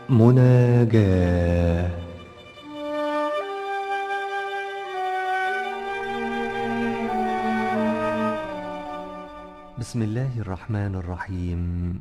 مناجاة. بسم الله الرحمن الرحيم.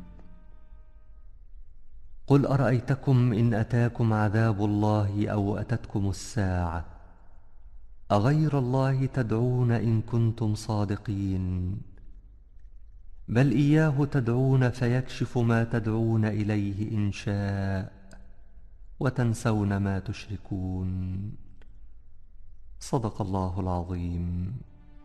قل أرأيتكم إن أتاكم عذاب الله أو أتتكم الساعة أغير الله تدعون إن كنتم صادقين؟ بل إياه تدعون فيكشف ما تدعون إليه إن شاء وتنسون ما تشركون. صدق الله العظيم.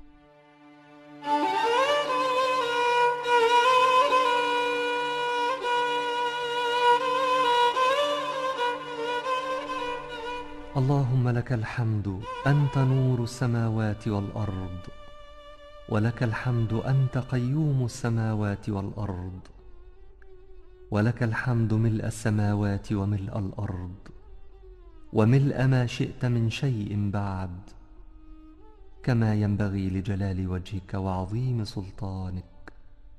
اللهم لك الحمد أنت نور السماوات والأرض، ولك الحمد أنت قيوم السماوات والأرض، ولك الحمد ملء السماوات وملء الأرض وملء ما شئت من شيء بعد، كما ينبغي لجلال وجهك وعظيم سلطانك.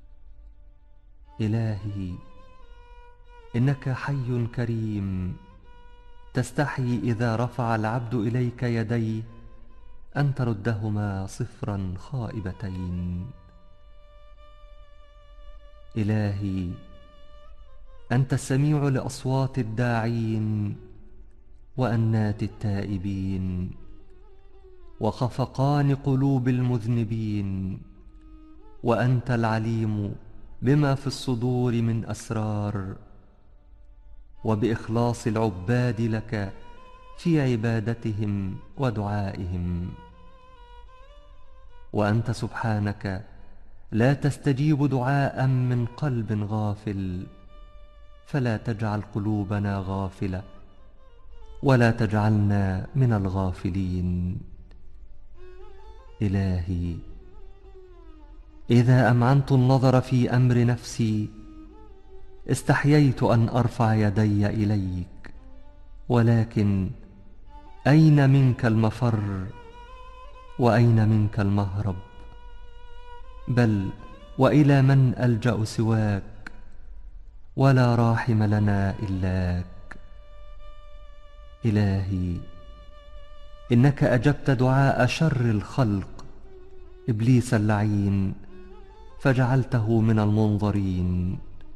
إلهي إنك حي كريم، تستحي إذا رفع العبد إليك يديه أن تردهما صفرا خائبتين. إلهي أنت السميع لأصوات الداعين وأنات التائبين وخفقان قلوب المذنبين، وأنت العليم بما في الصدور من أسرار، وبإخلاص العباد لك في عبادتهم ودعائهم. وأنت سبحانك لا تستجيب دعاء من قلب غافل، فلا تجعل قلوبنا غافلة ولا تجعلنا من الغافلين. إلهي إذا أمعنت النظر في أمر نفسي استحييت أن أرفع يدي إليك، ولكن أين منك المفر وأين منك المهرب؟ بل وإلى من ألجأ سواك؟ ولا راحم لنا إلاك. إلهي إنك أجبت دعاء شر الخلق إبليس اللعين فجعلته من المنظرين،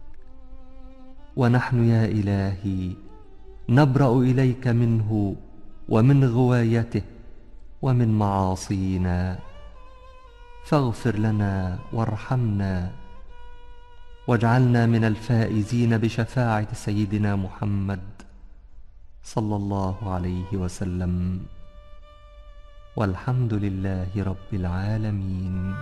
ونحن يا إلهي نبرأ إليك منه ومن غوايته ومن معاصينا، فاغفر لنا وارحمنا واجعلنا من الفائزين بشفاعة سيدنا محمد صلى الله عليه وسلم، والحمد لله رب العالمين.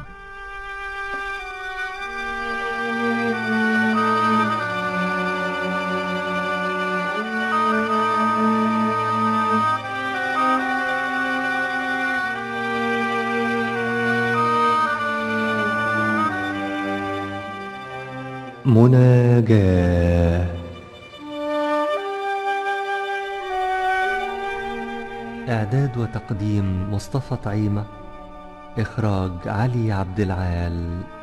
مناجاة. إعداد وتقديم مصطفى طعيمة. إخراج علي عبد العال.